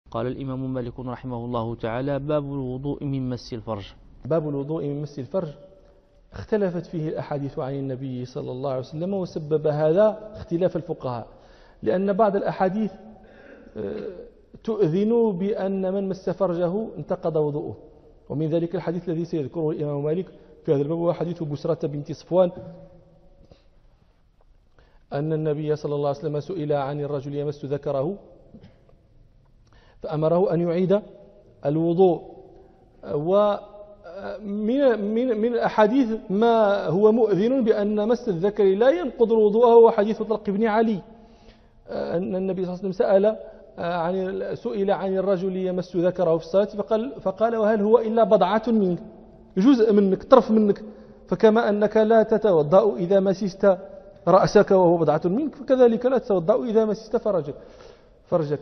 قال الإمام مالك رحمه الله تعالى: باب الوضوء من مس الفرج. باب الوضوء من مس الفرج اختلفت فيه الأحاديث عن النبي صلى الله عليه وسلم، وسبب هذا اختلاف الفقهاء، لأن بعض الأحاديث تؤذن بأن من مس فرجه انتقض وضوءه، ومن ذلك الحديث الذي سيذكره الإمام مالك في هذا الباب هو حديث بسرة بنت صفوان أن النبي صلى الله عليه وسلم سئل عن الرجل يمس ذكره فأمره أن يعيد الوضوء. ومن الأحاديث ما هو مؤذن بأن مس الذكر لا ينقض الوضوء هو حديث طلق بن علي أن النبي صلى الله عليه وسلم سئل عن الرجل يمس ذكره في الصلاة فقال: وهل هو إلا بضعة منك، جزء منك، طرف منك، فكما أنك لا تتوضأ إذا مسست رأسك وهو بضعة منك فكذلك لا تتوضأ إذا مسست فرجك.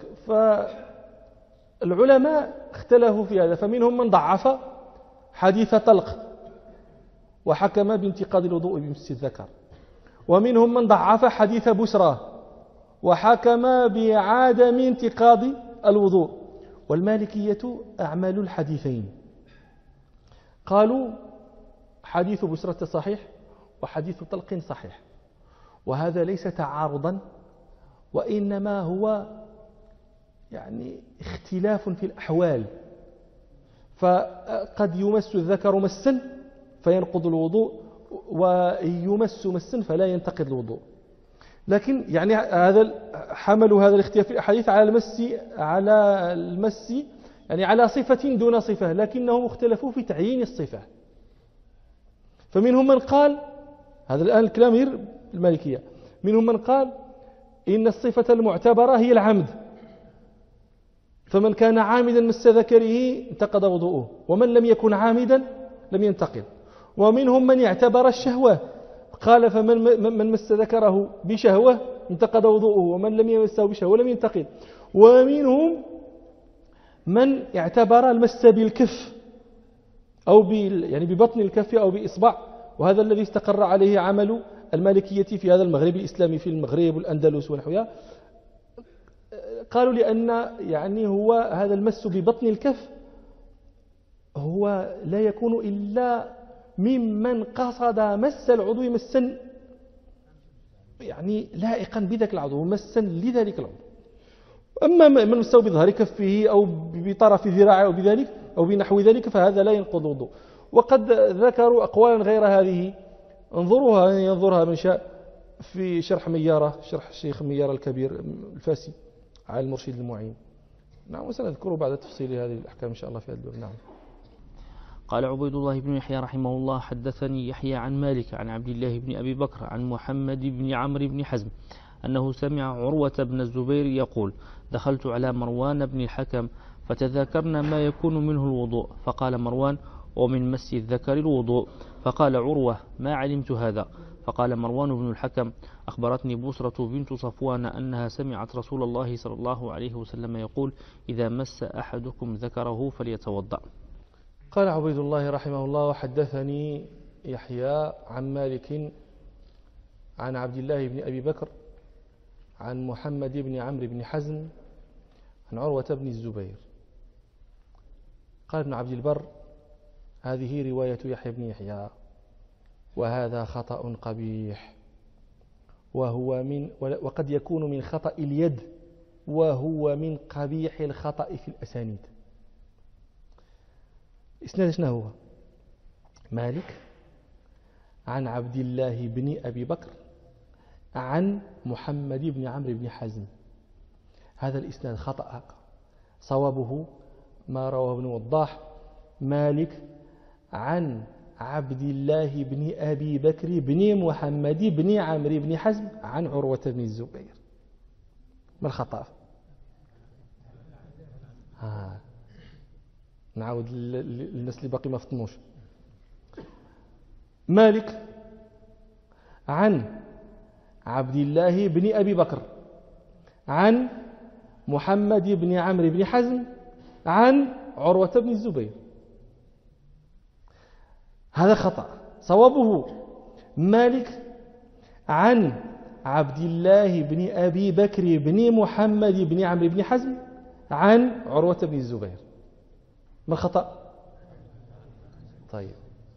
فالعلماء اختلفوا في هذا، فمنهم من ضعف حديث طلق وحكم بانتقاض الوضوء بمس الذكر، ومنهم من ضعف حديث بسرى وحكم بعدم انتقاض الوضوء. والمالكية أعملوا الحديثين، قالوا حديث بسرة صحيح وحديث طلق صحيح، وهذا ليس تعارضا، وإنما هو يعني اختلاف في الأحوال، فقد يمس الذكر مسا فينقض الوضوء، ويمس مسا فلا ينتقض الوضوء. لكن يعني حملوا هذا الاختلاف في الأحاديث على المس يعني على صفة دون صفة، لكنهم اختلفوا في تعيين الصفة. فمنهم من قال، هذا الآن الكلام غير المالكية، منهم من قال إن الصفة المعتبرة هي العمد، فمن كان عامدا مس ذكره انتقض وضوءه، ومن لم يكن عامدا لم ينتقض. ومنهم من اعتبر الشهوة، قال فمن مس ذكره بشهوة انتقض وضوءه، ومن لم يمسه بشهوة لم ينتقض. ومنهم من اعتبر المس بالكف أو يعني ببطن الكف أو بإصبع، وهذا الذي استقر عليه عمل المالكية في هذا المغرب الإسلامي، في المغرب والأندلس ونحوها. قالوا لأن يعني هو هذا المس ببطن الكف هو لا يكون إلا ممن قصد مس العضو مسا يعني لائقا بذلك العضو، مسا لذلك العضو. أما من مسه بظهر كفه أو بطرف ذراعه أو بذلك أو بنحو ذلك فهذا لا ينقض الوضوء. وقد ذكروا أقوالا غير هذه، ينظرها من شاء في شرح الشيخ ميارة الكبير الفاسي على المرشد المعين. نعم، وسنذكره بعد تفصيل هذه الأحكام إن شاء الله في هذا الباب. نعم. قال عبيد الله بن يحيى رحمه الله: حدثني يحيى عن مالك عن عبد الله بن أبي بكر عن محمد بن عمرو بن حزم أنه سمع عروة بن الزبير يقول: دخلت على مروان بن الحكم فتذاكرنا ما يكون منه الوضوء، فقال مروان: ومن مس الذكر الوضوء. فقال عروة: ما علمت هذا. فقال مروان بن الحكم: أخبرتني بسرة بنت صفوان أنها سمعت رسول الله صلى الله عليه وسلم يقول: إذا مس أحدكم ذكره فليتوضأ. قال عبيد الله رحمه الله: وحدثني يحيى عن مالك عن عبد الله بن أبي بكر عن محمد بن عمرو بن حزم عن عروة بن الزبير. قال ابن عبد البر: هذه رواية يحيى بن يحيى، وهذا خطأ قبيح، وقد يكون من خطأ اليد، وهو من قبيح الخطأ في الأسانيد. إسناد شنو هو؟ مالك عن عبد الله بن أبي بكر عن محمد بن عمرو بن حزم. هذا الإسناد خطأ، صوابه ما رواه ابن وضاح: مالك عن عبد الله بن أبي بكر بن محمد بن عمرو بن حزم عن عروة بن الزبير. ما الخطأ؟ نعاود للناس اللي باقي ما فطنوش. مالك عن عبد الله بن أبي بكر عن محمد بن عمرو بن حزم عن عروة بن الزبير. هذا خطأ، صوابه مالك عن عبد الله بن أبي بكر بن محمد بن عمرو بن حزم عن عروة بن الزبير. ما الخطأ؟ طيب،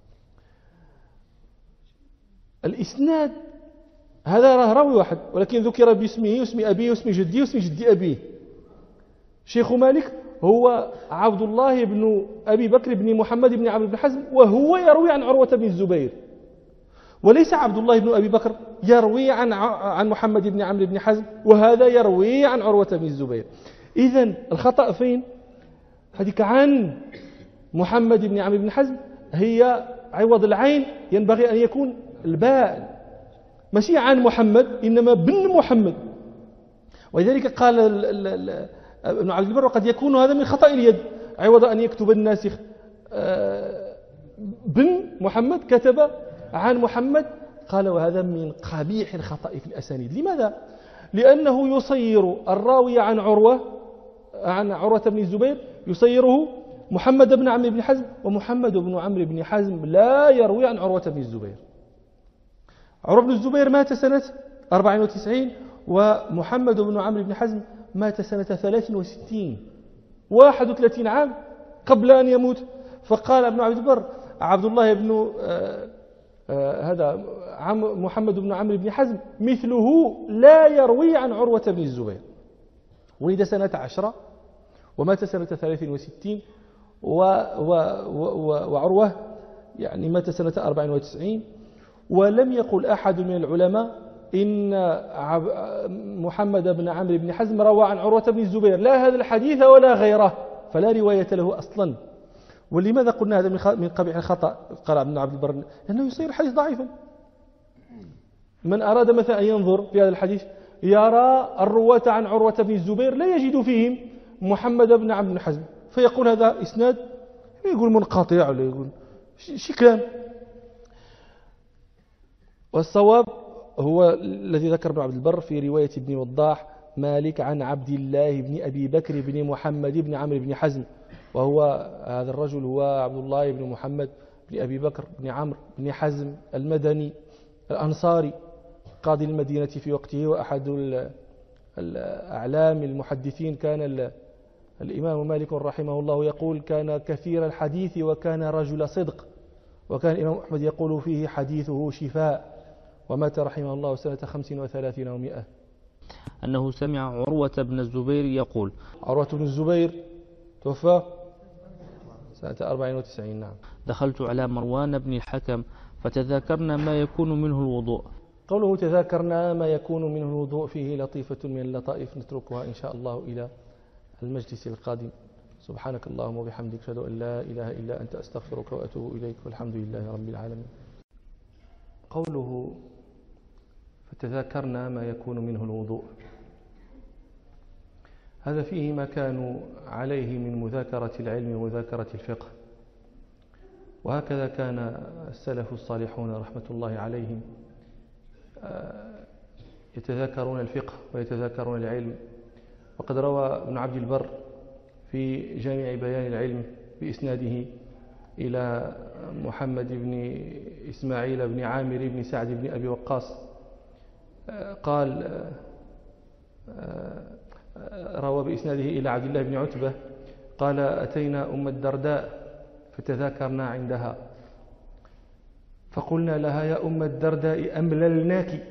الإسناد هذا راه راوي واحد، ولكن ذكر باسمه واسم أبيه واسم جديه واسم جد أبيه. شيخ مالك هو عبد الله بن أبي بكر بن محمد بن عمرو بن حزم، وهو يروي عن عروة بن الزبير، وليس عبد الله بن أبي بكر يروي عن محمد بن عمرو بن حزم، وهذا يروي عن عروة بن الزبير. إذن الخطأ فين؟ هذيك عن محمد بن عمرو بن حزم هي عوض العين ينبغي أن يكون الباء، ماشي عن محمد إنما بن محمد. ولذلك قال ابن عبد البر وقد يكون هذا من خطأ اليد، عوض أن يكتب الناسخ بن محمد كتب عن محمد. قال وهذا من قبيح الخطأ في الأسانيد. لماذا؟ لأنه يصير الراوي عن عروة بن الزبير يصيره محمد بن عمرو بن حزم، ومحمد بن عمرو بن حزم لا يروي عن عروة بن الزبير. عروة بن الزبير مات سنة 94، ومحمد بن عمرو بن حزم مات سنة 63، 31 عام قبل أن يموت. فقال ابن عبد البر عبد الله بن هذا محمد بن عمرو بن حزم مثله لا يروي عن عروة بن الزبير. ولد سنة 10 ومات سنة 63، وعروة يعني مات سنة 94. ولم يقل أحد من العلماء إن محمد بن عمرو بن حزم روى عن عروة بن الزبير لا هذا الحديث ولا غيره، فلا رواية له أصلا. ولماذا قلنا هذا من قبيح الخطأ؟ قال ابن عبد البر لأنه يصير الحديث ضعيفا. من أراد مثلا أن ينظر في هذا الحديث يرى الرواة عن عروة بن الزبير لا يجد فيهم محمد بن عمرو بن حزم، فيقول هذا إسناد، يقول منقطع ولا يقول شي كلام. والصواب هو الذي ذكر ابن عبد البر في رواية ابن وضاح مالك عن عبد الله بن أبي بكر بن محمد بن عمرو بن حزم، وهو هذا الرجل هو عبد الله بن محمد بن أبي بكر بن عمرو بن حزم المدني الأنصاري قاضي المدينة في وقته، وأحد الأعلام المحدثين. كان الإمام مالك رحمه الله يقول كان كثير الحديث وكان رجل صدق، وكان الإمام أحمد يقول فيه حديثه شفاء، ومات رحمه الله سنة 35 و100. أنه سمع عروة بن الزبير يقول. عروة بن الزبير توفى سنة 94. نعم. دخلت على مروان بن الحكم فتذاكرنا ما يكون منه الوضوء. قوله تذاكرنا ما يكون منه الوضوء فيه لطيفة من اللطائف نتركها إن شاء الله إلى المجلس القادم. سبحانك اللهم وبحمدك أشهد أن لا إله إلا أنت أستغفرك وأتوب إليك، والحمد لله رب العالمين. قوله فتذاكرنا ما يكون منه الوضوء، هذا فيه ما كانوا عليه من مذاكرة العلم ومذاكرة الفقه، وهكذا كان السلف الصالحون رحمة الله عليهم يتذاكرون الفقه ويتذاكرون العلم. وقد روى ابن عبد البر في جامع بيان العلم بإسناده إلى محمد بن إسماعيل بن عامر بن سعد بن أبي وقاص قال روى بإسناده إلى عبد الله بن عتبة قال أتينا أم الدرداء فتذاكرنا عندها فقلنا لها يا أم الدرداء أمللناك؟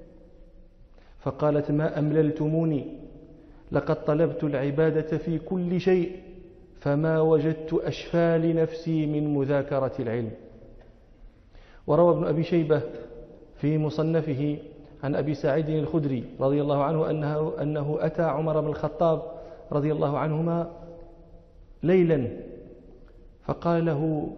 فقالت ما أمللتموني، لقد طلبت العبادة في كل شيء فما وجدت أشفى لنفسي من مذاكرة العلم. وروى ابن أبي شيبة في مصنفه عن أبي سعيد الخدري رضي الله عنه أنه أتى عمر بن الخطاب رضي الله عنهما ليلا فقال له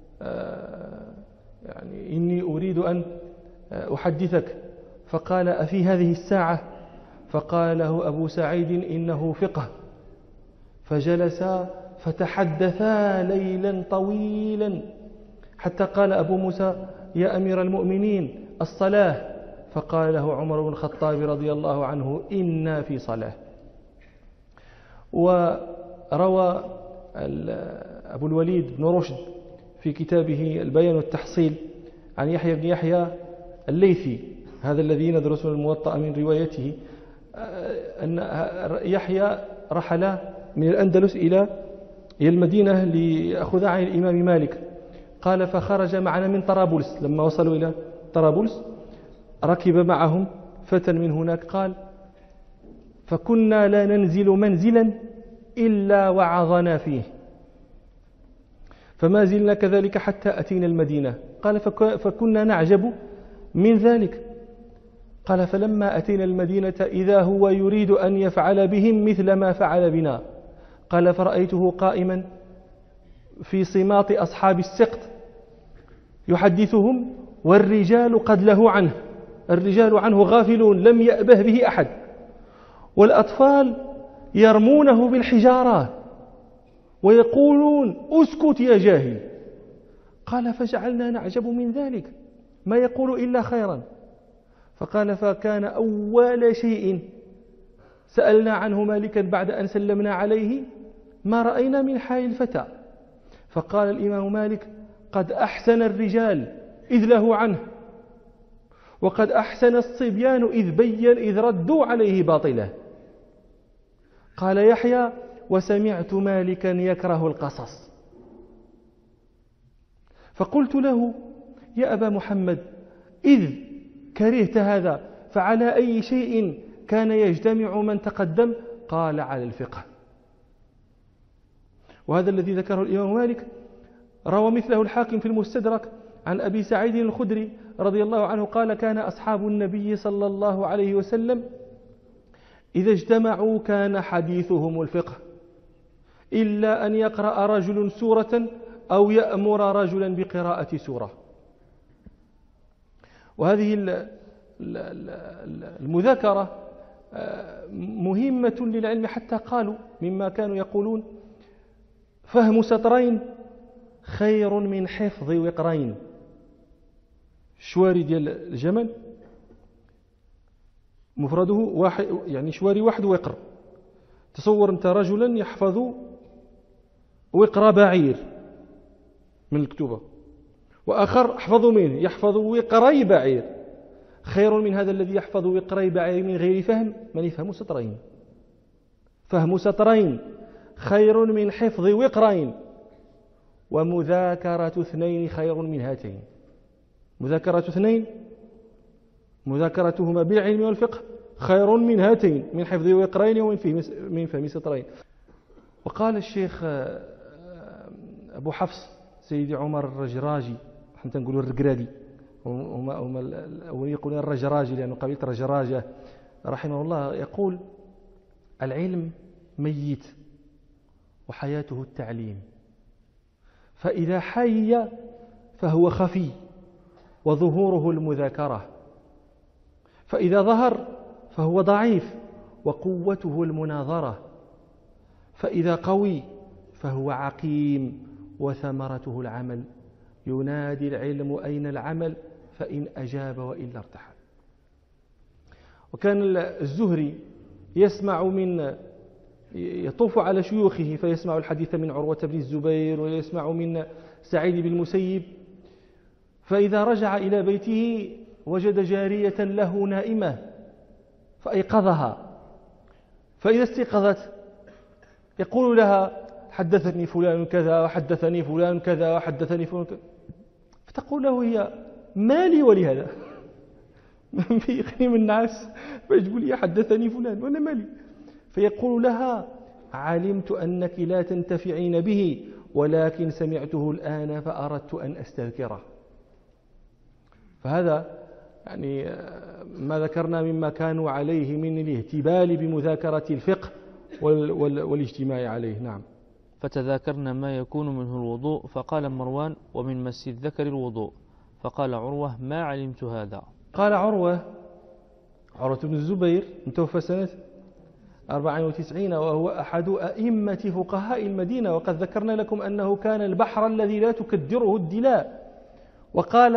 يعني إني أريد أن أحدثك، فقال أفي هذه الساعة؟ فقال له أبو سعيد إنه فقه. فجلسا فتحدثا ليلا طويلا حتى قال أبو موسى يا أمير المؤمنين الصلاة، فقال له عمر بن الخطاب رضي الله عنه إنا في صلاة. وروى أبو الوليد بن رشد في كتابه البيان والتحصيل عن يحيى بن يحيى الليثي، هذا الذي ندرس الموطأ من روايته، أن يحيى رحل من الأندلس إلى المدينة ليأخذ عن الإمام مالك. قال فخرج معنا من طرابلس. لما وصلوا إلى طرابلس ركب معهم فتى من هناك. قال فكنا لا ننزل منزلا إلا وعظنا فيه، فما زلنا كذلك حتى أتينا المدينة. قال فكنا نعجب من ذلك. قال فلما أتينا المدينة إذا هو يريد أن يفعل بهم مثل ما فعل بنا. قال فرأيته قائما في صماط أصحاب السقط يحدثهم والرجال قد له عنه، الرجال عنه غافلون لم يأبه به أحد، والأطفال يرمونه بالحجارات ويقولون اسكت يا جاهل. قال فجعلنا نعجب من ذلك ما يقول إلا خيرا. فقال فكان أول شيء سألنا عنه مالكا بعد أن سلمنا عليه ما رأينا من حال الفتى. فقال الإمام مالك قد أحسن الرجال إذ له عنه، وقد أحسن الصبيان إذ ردوا عليه باطله. قال يحيى وسمعت مالكا يكره القصص. فقلت له يا أبا محمد إذ كرهت هذا فعلى أي شيء كان يجتمع من تقدم؟ قال على الفقه. وهذا الذي ذكره الإمام مالك روى مثله الحاكم في المستدرك عن أبي سعيد الخدري رضي الله عنه قال كان أصحاب النبي صلى الله عليه وسلم إذا اجتمعوا كان حديثهم الفقه إلا أن يقرأ رجل سورة أو يأمر رجلا بقراءة سورة. وهذه المذاكرة مهمة للعلم، حتى قالوا مما كانوا يقولون فهم سطرين خير من حفظ وقرين. شواري ديال الجمل مفرده واحد، يعني شواري واحد وقر. تصور أنت رجلا يحفظ وقر بعير من الكتوبة، وآخر أحفظ منه يحفظ وقري بعير. خير من هذا الذي يحفظ وقري بعير من غير فهم من يفهم سطرين. فهم سطرين خير من حفظ وقرين، ومذاكرة اثنين خير من هاتين. مذاكرة اثنين مذاكرتهما بالعلم والفقه خير من هاتين، من حفظ وقرين ومن فهم سطرين. وقال الشيخ أبو حفص سيدي عمر الرجراجي، حتى نقولوا الرقرادي، هم الأولين يقولون الرجراجي لأنه قبيلة رجراجة رحمه الله، يقول العلم ميت وحياته التعليم، فإذا حي فهو خفي وظهوره المذاكرة، فإذا ظهر فهو ضعيف وقوته المناظرة، فإذا قوي فهو عقيم وثمرته العمل. ينادي العلم أين العمل فإن أجاب وإلا ارتحل. وكان الزهري يطوف على شيوخه فيسمع الحديث من عروة بن الزبير ويسمع من سعيد بن المسيب، فإذا رجع إلى بيته وجد جارية له نائمة فأيقظها، فإذا استيقظت يقول لها حدثني فلان كذا وحدثني فلان كذا وحدثني فلان كذا، فتقول له هي مالي ولهذا من بيقني من الناس فيقول لي حدثني فلان وأنا مالي. فيقول لها علمت أنك لا تنتفعين به ولكن سمعته الآن فأردت أن أستذكره. فهذا يعني ما ذكرنا مما كانوا عليه من الاهتبال بمذاكرة الفقه والاجتماع عليه. نعم. فتذاكرنا ما يكون منه الوضوء، فقال مروان ومن مس الذكر الوضوء، فقال عروة ما علمت هذا. قال عروة بن الزبير متوفى سنة 94 وهو أحد أئمة فقهاء المدينة، وقد ذكرنا لكم أنه كان البحر الذي لا تكدره الدلاء. وقال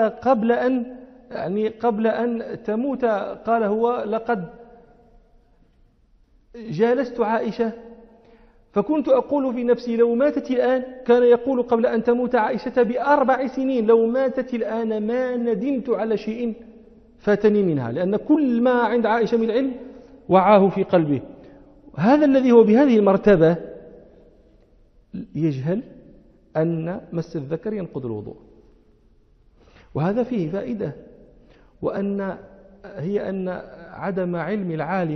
قبل أن تموت قال هو لقد جالست عائشة فكنت أقول في نفسي لو ماتت الآن، كان يقول قبل أن تموت عائشة ب4 سنين لو ماتت الآن ما ندمت على شيء فاتني منها، لأن كل ما عند عائشة من العلم وعاه في قلبه. هذا الذي هو بهذه المرتبة يجهل أن مس الذكر ينقض الوضوء. وهذا فيه فائدة، هي أن عدم علم العالم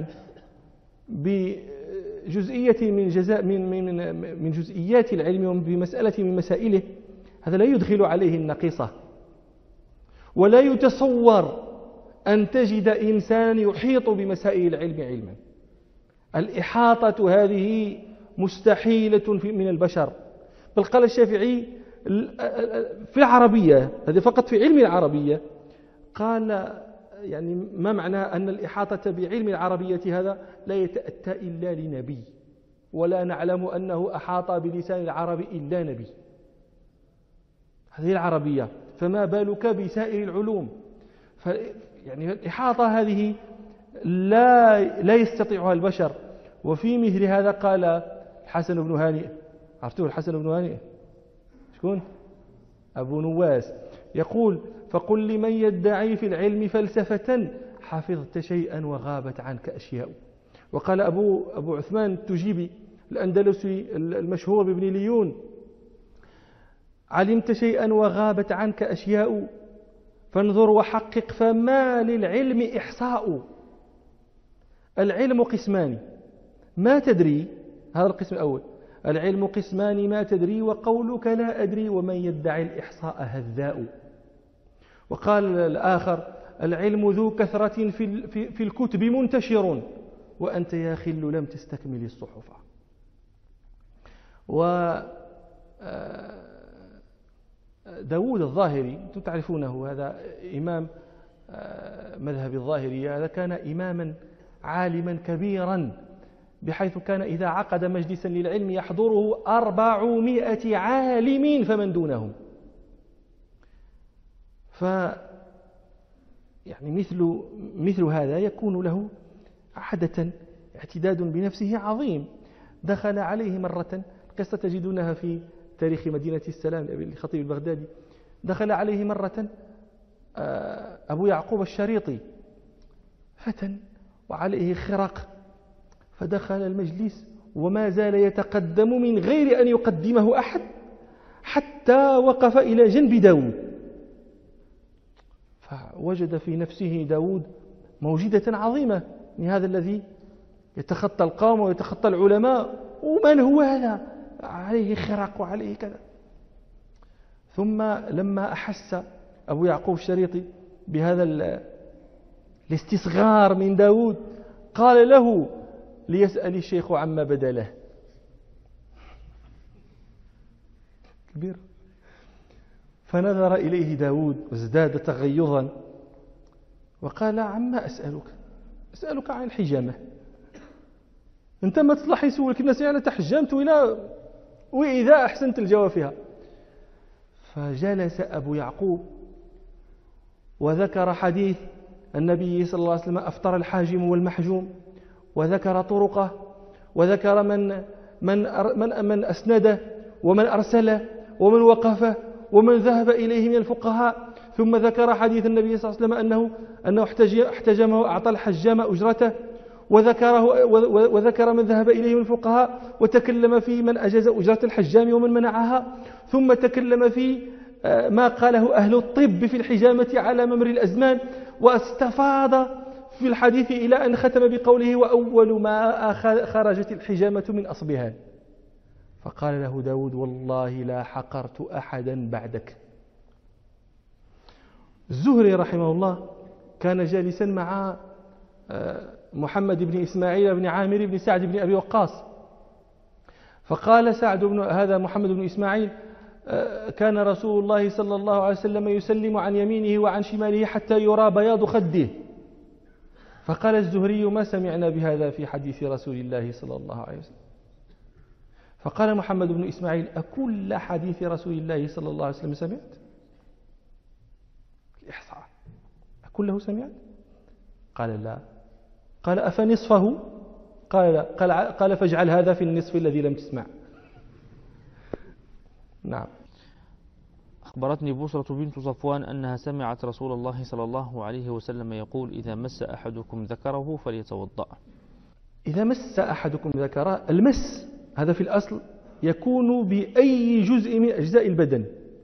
بجزئية من جزئيات العلم وبمسألة من مسائله، هذا لا يدخل عليه النقيصة. ولا يتصور أن تجد إنسان يحيط بمسائل العلم علما. الإحاطة هذه مستحيلة من البشر. بل قال الشافعي في العربية، هذا فقط في علم العربية، قال يعني ما معنى أن الإحاطة بعلم العربية هذا لا يتأتى إلا لنبي، ولا نعلم أنه أحاط بلسان العرب إلا نبي. هذه العربية، فما بالك بسائر العلوم؟ يعني الإحاطة هذه لا يستطيعها البشر. وفي مثل هذا قال الحسن بن هانئ، عرفتوه الحسن بن هانئ؟ شكون؟ أبو نواس، يقول: فقل لمن يدعي في العلم فلسفة حفظت شيئا وغابت عنك أشياء. وقال أبو عثمان التجيبي الأندلسي المشهور بابن ليون: علمت شيئا وغابت عنك أشياء فانظر وحقق فما للعلم إحصاء. العلم قسمان ما تدري، هذا القسم الأول، العلم قسمان ما تدري وقولك لا أدري ومن يدعي الإحصاء هذاء. وقال الآخر: العلم ذو كثرة في الكتب منتشر وأنت يا خل لم تستكمل الصحف. داود الظاهري أنتم تعرفونه، هذا إمام مذهب الظاهرية، هذا كان إماما عالما كبيرا، بحيث كان إذا عقد مجلسا للعلم يحضره 400 عالم فمن دونهم. يعني مثل هذا يكون له عادة اعتداد بنفسه عظيم. دخل عليه مرة، قصة تجدونها في تاريخ مدينة السلام للخطيب البغدادي، دخل عليه مرة أبو يعقوب الشريطي، فتى وعليه خرق، فدخل المجلس وما زال يتقدم من غير أن يقدمه أحد حتى وقف إلى جنب داود، فوجد في نفسه داود موجدة عظيمة من هذا الذي يتخطى القوم ويتخطى العلماء، ومن هو هذا؟ عليه خرق وعليه كذا. ثم لما أحس أبو يعقوب الشريطي بهذا الاستصغار من داود قال له: ليسأل الشيخ عما بدا له. كبير. فنظر إليه داود وازداد تغيظا وقال: عما أسألك عن الحجامة، أنت ما تصلح يسولك الناس يعني تحجمت وإذا أحسنت الجواب فيها. فجلس أبو يعقوب وذكر حديث النبي صلى الله عليه وسلم: أفطر الحاجم والمحجوم، وذكر طرقه، وذكر من أسنده ومن أرسله ومن وقفه ومن ذهب إليه من الفقهاء. ثم ذكر حديث النبي صلى الله عليه وسلم أنه احتجمه وأعطى الحجام أجرته، وذكر من ذهب إليه من الفقهاء، وتكلم في من أجاز أجرة الحجام ومن منعها. ثم تكلم في ما قاله أهل الطب في الحجامة على ممر الأزمان، واستفاض في الحديث إلى أن ختم بقوله: وأول ما خرجت الحجامة من أصبهان. فقال له داود: والله لا حقرت أحدا بعدك. الزهري رحمه الله كان جالسا مع محمد بن إسماعيل بن عامر بن سعد بن أبي وقاص، فقال هذا محمد بن إسماعيل: كان رسول الله صلى الله عليه وسلم يسلم عن يمينه وعن شماله حتى يرى بياض خده. فقال الزهري: ما سمعنا بهذا في حديث رسول الله صلى الله عليه وسلم. فقال محمد بن إسماعيل: أكل حديث رسول الله صلى الله عليه وسلم سمعت؟ الإحصاء أكله سمعت؟ قال: لا. قال: أفنصفه؟ قال: لا. قال: فاجعل هذا في النصف الذي لم تسمع. نعم. أخبرتني بصرة بنت صفوان أنها سمعت رسول الله صلى الله عليه وسلم يقول: إذا مس أحدكم ذكره فليتوضأ. إذا مس أحدكم ذكره، المس هذا في الأصل يكون بأي جزء من أجزاء البدن،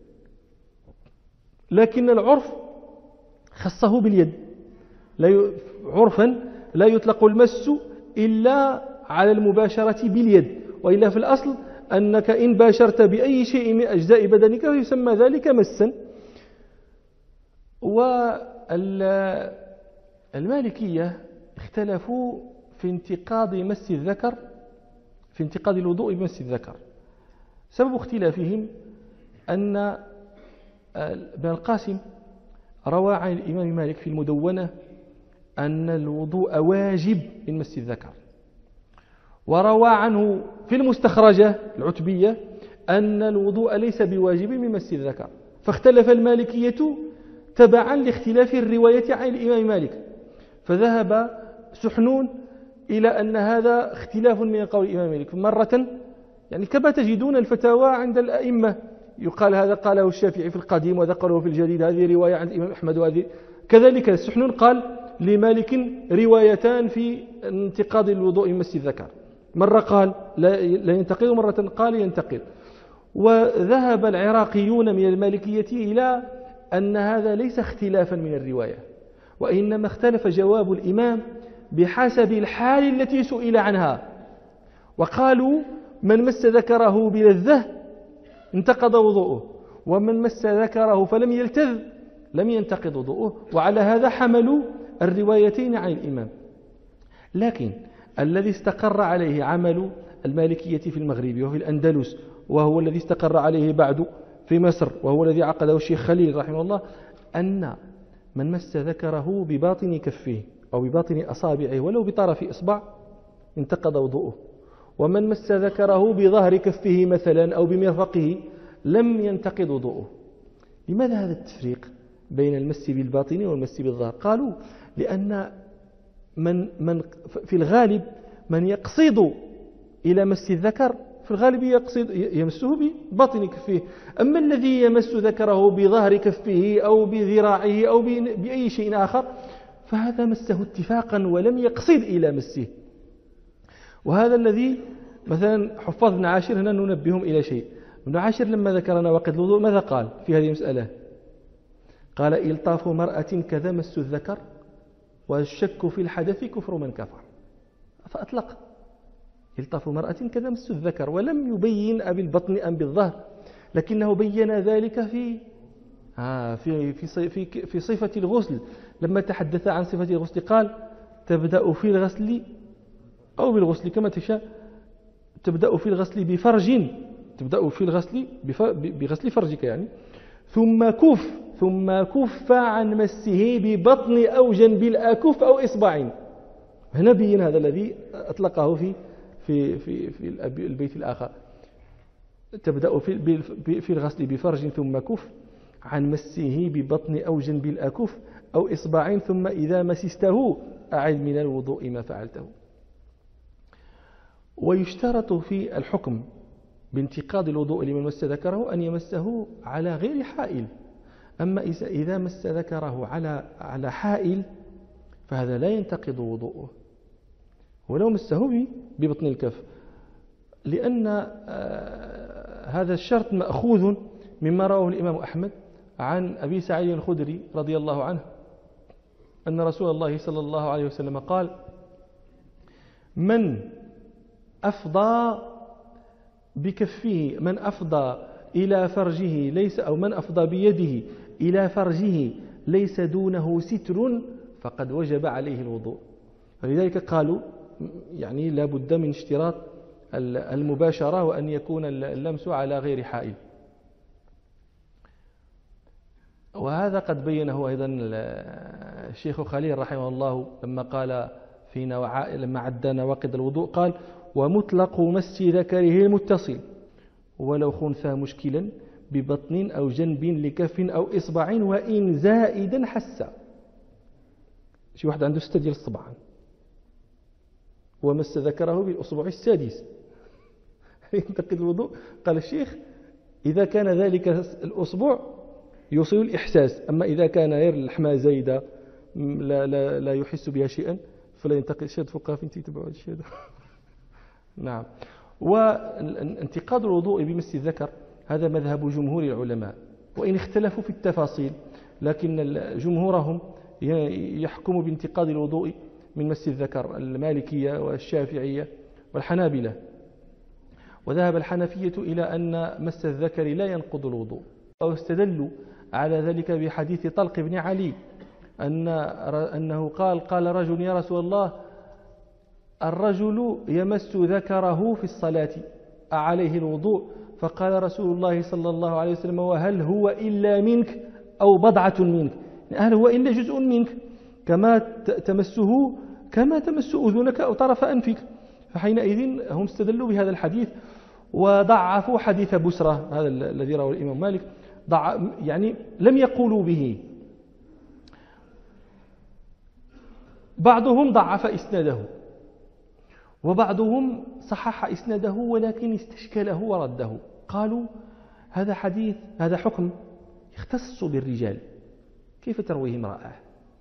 لكن العرف خصه باليد. عرفا لا يطلق المس إلا على المباشرة باليد، وإلا في الأصل أنك إن باشرت بأي شيء من أجزاء بدنك فيسمى ذلك مسا. والمالكية اختلفوا في انتقاض مس الذكر، في انتقاض الوضوء بمس الذكر. سبب اختلافهم أن ابن القاسم روى عن الإمام مالك في المدونة أن الوضوء واجب من مس الذكر، وروى عنه في المستخرجة العتبية أن الوضوء ليس بواجب من مس الذكر، فاختلف المالكية تبعا لاختلاف الرواية عن الإمام مالك، فذهب سحنون إلى أن هذا اختلاف من قول الإمام مالك مرة، يعني كما تجدون الفتاوى عند الأئمة يقال هذا قاله الشافعي في القديم وهذا قاله في الجديد، هذه رواية عند الإمام أحمد، وهذه كذلك سحنون قال لمالك روايتان في انتقاض الوضوء من مس الذكر، مرة قال لا ينتقض ومرة قال ينتقض. وذهب العراقيون من المالكية إلى أن هذا ليس اختلافا من الرواية، وإنما اختلف جواب الإمام بحسب الحال التي سئل عنها، وقالوا من مس ذكره بلذة انتقض وضوءه، ومن مس ذكره فلم يلتذ لم ينتقض وضوءه، وعلى هذا حملوا الروايتين عن الإمام. لكن الذي استقر عليه عمل المالكية في المغرب وفي الأندلس، وهو الذي استقر عليه بعد في مصر، وهو الذي عقده الشيخ خليل رحمه الله، أن من مس ذكره بباطن كفه أو بباطن أصابعه ولو بطرف إصبع انتقض وضوءه، ومن مس ذكره بظهر كفه مثلا أو بمرفقه لم ينتقض وضوءه. لماذا هذا التفريق بين المس بالباطن والمس بالظهر؟ قالوا لأن من في الغالب من يقصد إلى مس الذكر في الغالب يقصد يمسه بباطن كفه، أما الذي يمس ذكره بظهر كفه أو بذراعه أو بأي شيء آخر فهذا مسه اتفاقا ولم يقصد إلى مسه. وهذا الذي مثلا حفاظ بن عاشر هنا ننبههم إلى شيء. ابن عاشر لما ذكر نواقض الوضوء ماذا قال في هذه المسألة؟ قال إلطاف مرأة كذا مس الذكر والشك في الحدث كفر من كفر، فأطلق إلطاف مرأة كذا مس الذكر، ولم يبين أبي البطن أم بالظهر، لكنه بين ذلك في صفة الغسل. لما تحدث عن صفة الغسل قال تبدأ في الغسل أو بالغسل كما تشاء، تبدأ في الغسل بفرج، تبدأ في الغسل بغسل فرجك يعني، ثم كف عن مسه ببطن أو جنب الأكف أو إصبع. هنا بين هذا الذي أطلقه في البيت الآخر، تبدأ في الغسل بفرج ثم كف عن مسه ببطن أو جنب الأكف أو إصبع، ثم إذا مسسته أعد من الوضوء ما فعلته. ويشترط في الحكم بانتقاض الوضوء لمن مس ذكره أن يمسه على غير حائل، أما إذا مس ذكره على حائل فهذا لا ينتقض وضوءه ولو مسه ببطن الكف، لأن هذا الشرط مأخوذ مما رواه الإمام أحمد عن أبي سعيد الخدري رضي الله عنه أن رسول الله صلى الله عليه وسلم قال: من أفضى بكفه، من أفضى إلى فرجه ليس، أو من أفضى بيده إلى فرجه ليس دونه ستر فقد وجب عليه الوضوء. فلذلك قالوا يعني لا بد من اشتراط المباشرة وأن يكون اللمس على غير حائل. وهذا قد بينه أيضا الشيخ خليل رحمه الله لما قال لما عد نواقض الوضوء قال: ومطلق مس ذكره المتصل ولو خنثى مشكلا ببطن أو جنب لكف أو إصبع وإن زائدا حسا. شي واحد عنده 6 ديال الصبع ومس ذكره بالأصبع السادس ينتقد الوضوء. قال الشيخ: إذا كان ذلك الأصبع يوصل الإحساس، أما إذا كان غير اللحمة زايدة لا يحس بها شيئا فلا ينتقد. شاد فقهاء فين تتبعوا هذا الشيء؟ نعم. وانتقاد الوضوء بمس الذكر هذا مذهب جمهور العلماء، وإن اختلفوا في التفاصيل، لكن جمهورهم يحكم بانتقاد الوضوء من مس الذكر، المالكية والشافعية والحنابلة. وذهب الحنفية إلى أن مس الذكر لا ينقض الوضوء، واستدلوا على ذلك بحديث طلق بن علي أنه قال رجل: يا رسول الله، الرجل يمس ذكره في الصلاة أعليه الوضوء؟ فقال رسول الله صلى الله عليه وسلم: وهل هو إلا منك أو بضعة منك؟ هل هو إلا جزء منك، كما تمسه كما تمس أذنك أو طرف أنفك. فحينئذ هم استدلوا بهذا الحديث وضعفوا حديث بسرة هذا الذي رواه الإمام مالك، يعني لم يقولوا به. بعضهم ضعف إسناده، وبعضهم صحح إسناده ولكن استشكله ورده. قالوا: هذا حديث، هذا حكم يختص بالرجال، كيف ترويه امرأة؟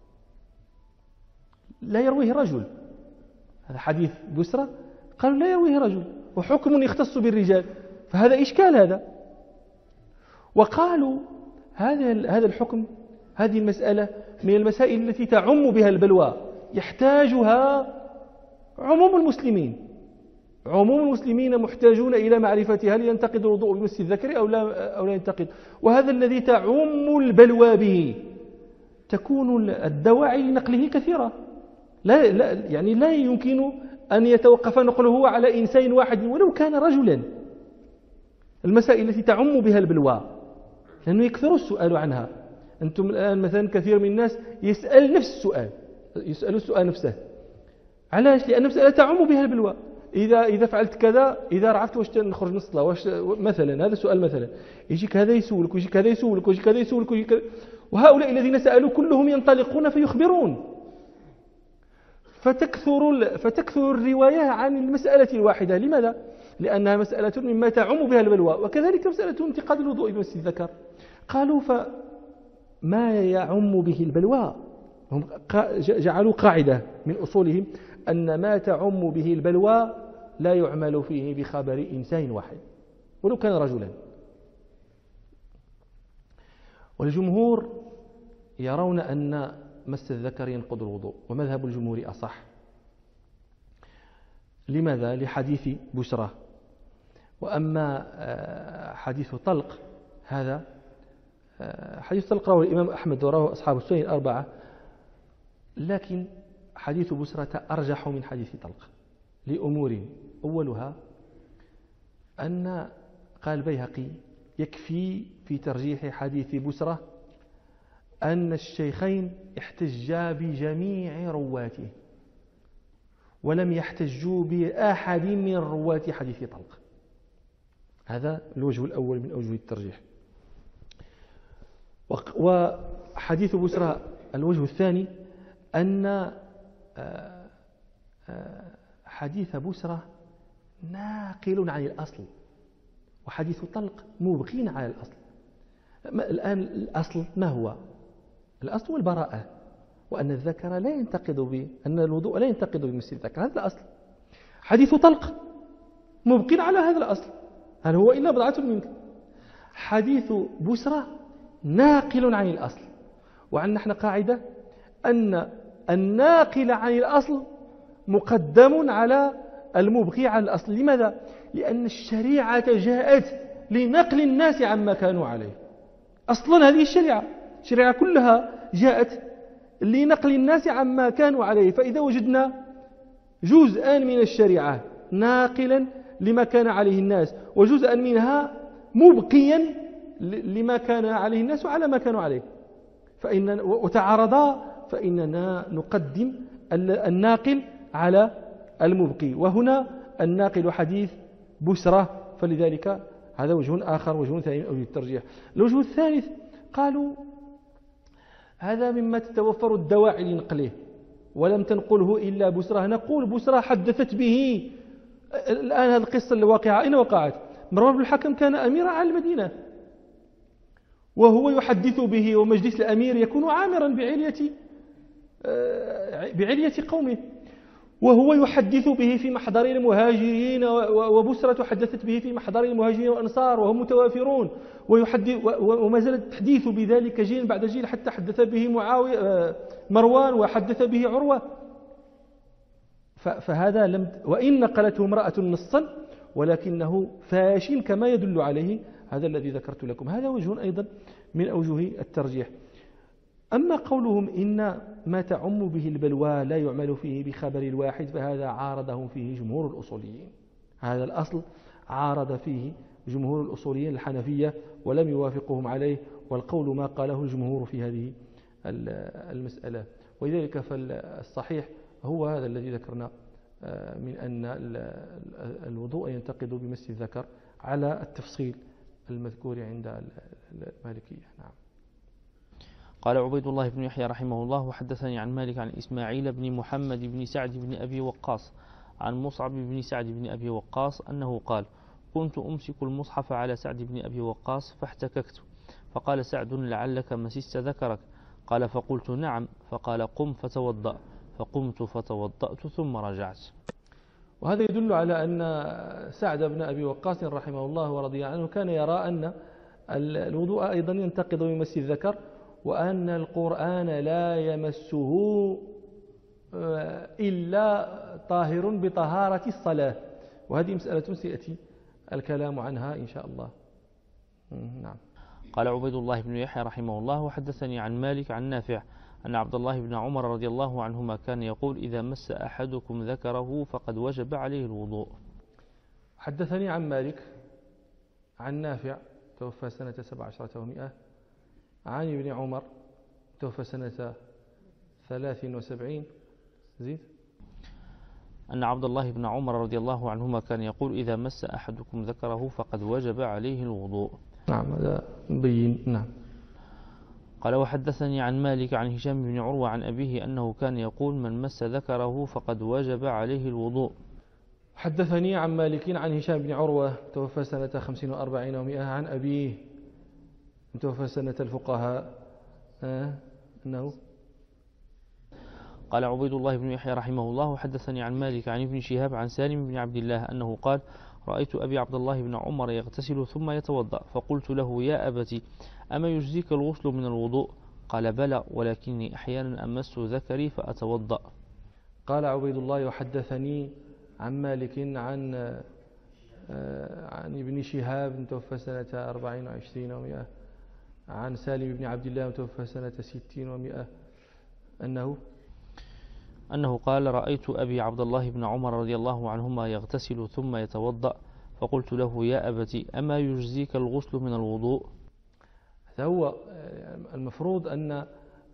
لا يرويه رجل. هذا حديث بسرة قالوا لا يرويه رجل، وحكم يختص بالرجال، فهذا إشكال هذا. وقالوا هذا الحكم، هذه المسألة من المسائل التي تعم بها البلوى، يحتاجها عموم المسلمين. عموم المسلمين محتاجون إلى معرفة هل ينتقد الوضوء بمس الذكر أو لا ينتقد. وهذا الذي تعم البلوى به، تكون الدواعي لنقله كثيرة، لا يمكن أن يتوقف نقله على إنسان واحد ولو كان رجلا. المسائل التي تعم بها البلوى، لأنه يكثر السؤال عنها. أنتم الآن مثلا كثير من الناس يسأل نفس السؤال، يسأل السؤال نفسه. علاش؟ لأن المسألة تعم بها البلوى. إذا فعلت كذا، إذا رعفت واش نخرج من الصلاة، واش مثلا، هذا السؤال مثلا، يجيك هذا يسولك ويجيك هذا يسولك ويجيك هذا يسولك ويجيك كذا. وهؤلاء الذين سألوا كلهم ينطلقون فيخبرون، فتكثر الرواية عن المسألة الواحدة. لماذا؟ لأنها مسألة مما تعم بها البلوى. وكذلك مسألة انتقاد الوضوء بمس الذكر، قالوا فما يعم به البلوى، هم جعلوا قاعدة من أصولهم أن ما تعم به البلوى لا يعمل فيه بخبر إنسان واحد ولو كان رجلا. والجمهور يرون أن مس الذكر ينقض الوضوء، ومذهب الجمهور أصح. لماذا؟ لحديث بشرة. وأما حديث طلق، هذا حديث طلق رواه الإمام أحمد ورواه أصحاب السنن الأربعة، لكن حديث بشرة أرجح من حديث طلق لأمور. أولها أن قال البيهقي: يكفي في ترجيح حديث بشرة أن الشيخين احتجا بجميع رواته ولم يحتجوا بأحد من رواة حديث طلق. هذا الوجه الأول من أوجه الترجيح. وحديث بشرى الوجه الثاني أن حديث بشرى ناقل عن الأصل، وحديث طلق مبقين على الأصل. الآن الأصل ما هو؟ الأصل هو البراءة، وأن الذكر لا ينتقد أن الوضوء لا ينتقد بمس الذكر، هذا الأصل. حديث طلق مبقين على هذا الأصل، هل هو إلا بضعة منك. حديث بشرى ناقل عن الأصل، وعندنا نحن قاعدة أن الناقل عن الأصل مقدم على المبقي عن الأصل. لماذا؟ لأن الشريعة جاءت لنقل الناس عما كانوا عليه. أصلا هذه الشريعة كلها جاءت لنقل الناس عما كانوا عليه. فإذا وجدنا جزءا من الشريعة ناقلا لما كان عليه الناس، وجزءا منها مبقيا لما كان عليه الناس وعلى ما كانوا عليه، وتعارضا، فإننا نقدم الناقل على المبقي. وهنا الناقل حديث بشرى، فلذلك هذا وجه آخر، وجه ثاني من أوجه الترجيح. الوجه الثالث قالوا هذا مما تتوفر الدواعي لنقله، ولم تنقله إلا بشرى. نقول بشرى حدثت به. الآن هذه القصة الواقعة أين وقعت؟ مروان بن الحكم كان أميرا على المدينة، وهو يحدث به، ومجلس الأمير يكون عامرا بعلية قومه. وهو يحدث به في محضر المهاجرين، وبسرة تحدثت به في محضر المهاجرين والأنصار وهم متوافرون، وما زال التحديث بذلك جيل بعد جيل حتى حدث به مروان وحدث به عروة. فهذا وإن نقلته امرأة نصا ولكنه فاشل كما يدل عليه هذا الذي ذكرت لكم. هذا وجه أيضا من أوجه الترجيح. أما قولهم إن ما تعم به البلوى لا يعمل فيه بخبر الواحد، فهذا عارضهم فيه جمهور الأصوليين. هذا الأصل عارض فيه جمهور الأصوليين الحنفية ولم يوافقهم عليه، والقول ما قاله الجمهور في هذه المسألة. ولذلك فالصحيح هو هذا الذي ذكرنا من أن الوضوء ينتقض بمس الذكر على التفصيل المذكور عند المالكية. نعم. قال عبيد الله بن يحيى رحمه الله: وحدثني عن مالك عن إسماعيل بن محمد بن سعد بن أبي وقاص عن مصعب بن سعد بن أبي وقاص أنه قال: كنت أمسك المصحف على سعد بن أبي وقاص فاحتككت، فقال سعد: لعلك مسست ذكرك؟ قال: فقلت: نعم. فقال: قم فتوضأ. فقمت فتوضأت ثم رجعت. وهذا يدل على أن سعد بن أبي وقاص رحمه الله ورضي عنه كان يرى أن الوضوء أيضا ينتقض بمس الذكر، وأن القرآن لا يمسه إلا طاهر بطهارة الصلاة، وهذه مسألة سيأتي الكلام عنها إن شاء الله. نعم. قال عبيد الله بن يحيى رحمه الله: وحدثني عن مالك عن نافع أن عبد الله بن عمر رضي الله عنهما كان يقول: إذا مس أحدكم ذكره فقد وجب عليه الوضوء. حدثني عن مالك عن نافع توفى سنة 17 و100، عن ابن عمر توفى سنة 73 زيد، أن عبد الله بن عمر رضي الله عنهما كان يقول: إذا مس أحدكم ذكره فقد وجب عليه الوضوء. نعم، هذا مبين. نعم. قال: وحدثني عن مالك عن هشام بن عروة عن أبيه أنه كان يقول: من مس ذكره فقد وجب عليه الوضوء. حدثني عن مالك عن هشام بن عروة توفى سنة 45 و100 عن أبيه توفى سنة الفقهاء أنه قال عبيد الله بن يحيى رحمه الله: وحدثني عن مالك عن ابن شهاب عن سالم بن عبد الله أنه قال: رأيت أبي عبد الله بن عمر يغتسل ثم يتوضأ، فقلت له: يا أبتي، أما يجزيك الغسل من الوضوء؟ قال: بلى، ولكني أحيانا أمس ذكري فأتوضأ. قال عبيد الله: وحدثني عن مالك عن ابن شهاب توفى سنة 24 و100 عن سالم بن عبد الله توفى سنة 60 و100 أنه قال: رأيت أبي عبد الله بن عمر رضي الله عنهما يغتسل ثم يتوضأ، فقلت له: يا أبتي، أما يجزيك الغسل من الوضوء؟ هذا هو المفروض أن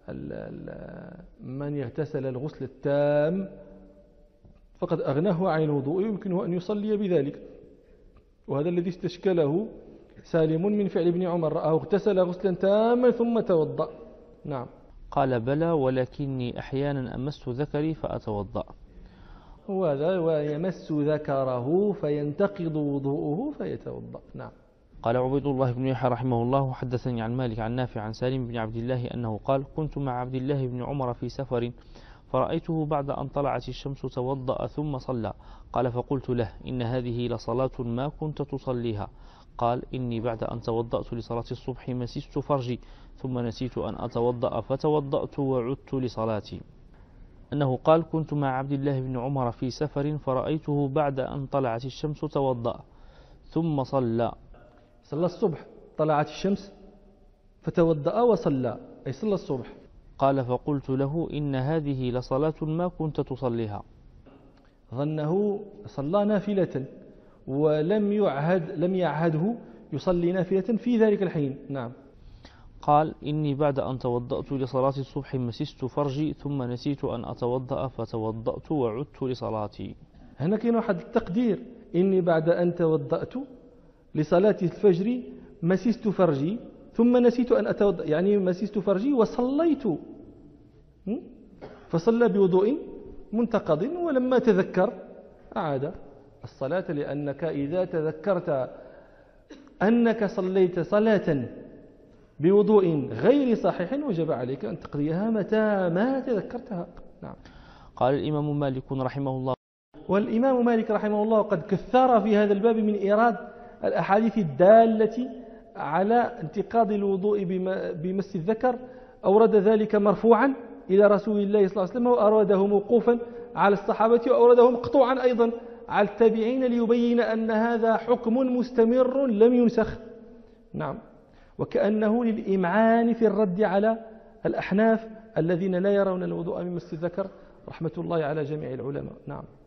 من يغتسل الغسل التام فقد أغناه عن الوضوء، يمكنه أن يصلي بذلك، وهذا الذي استشكله سالم من فعل ابن عمر، رآه اغتسل غسلا تاما ثم توضأ. نعم. قال: بلى، ولكني أحيانا أمس ذكري فأتوضأ. وهذا ويمس ذكره فينتقض وضوءه فيتوضأ. نعم. قال عبيد الله بن يحيى رحمه الله: وحدثني عن مالك عن نافع عن سالم بن عبد الله أنه قال: كنت مع عبد الله بن عمر في سفر، فرأيته بعد أن طلعت الشمس توضأ ثم صلى. قال: فقلت له: إن هذه لصلاة ما كنت تصليها. قال: إني بعد أن توضأت لصلاة الصبح مسست فرجي، ثم نسيت أن أتوضأ فتوضأت وعدت لصلاتي. أنه قال: كنت مع عبد الله بن عمر في سفر، فرأيته بعد أن طلعت الشمس توضأ ثم صلى الصبح، طلعت الشمس فتوضأ وصلى، أي صلى الصبح. قال: فقلت له: إن هذه لصلاة ما كنت تصليها. ظنه صلى نافلة ولم يعهده يصلي نافلة في ذلك الحين. نعم. قال: إني بعد أن توضأت لصلاة الصبح مسست فرجي، ثم نسيت أن أتوضأ فتوضأت وعدت لصلاتي. هنا كاين واحد التقدير: إني بعد أن توضأت لصلاة الفجر مسست فرجي ثم نسيت أن أتوضأ، يعني مسست فرجي وصليت، فصلى بوضوء منتقض، ولما تذكر أعاد الصلاة، لأنك إذا تذكرت أنك صليت صلاة بوضوء غير صحيح وجب عليك أن تقضيها متى ما تذكرتها. نعم. قال الإمام مالك رحمه الله. والإمام مالك رحمه الله قد كثر في هذا الباب من إيراد الأحاديث الدالة على انتقاض الوضوء بمس الذكر. أورد ذلك مرفوعا إلى رسول الله صلى الله عليه وسلم، وأورده موقوفا على الصحابة، وأورده مقطوعا أيضا على التابعين، ليبين أن هذا حكم مستمر لم ينسخ. نعم. وكأنه للإمعان في الرد على الأحناف الذين لا يرون الوضوء من مس الذكر، رحمة الله على جميع العلماء. نعم.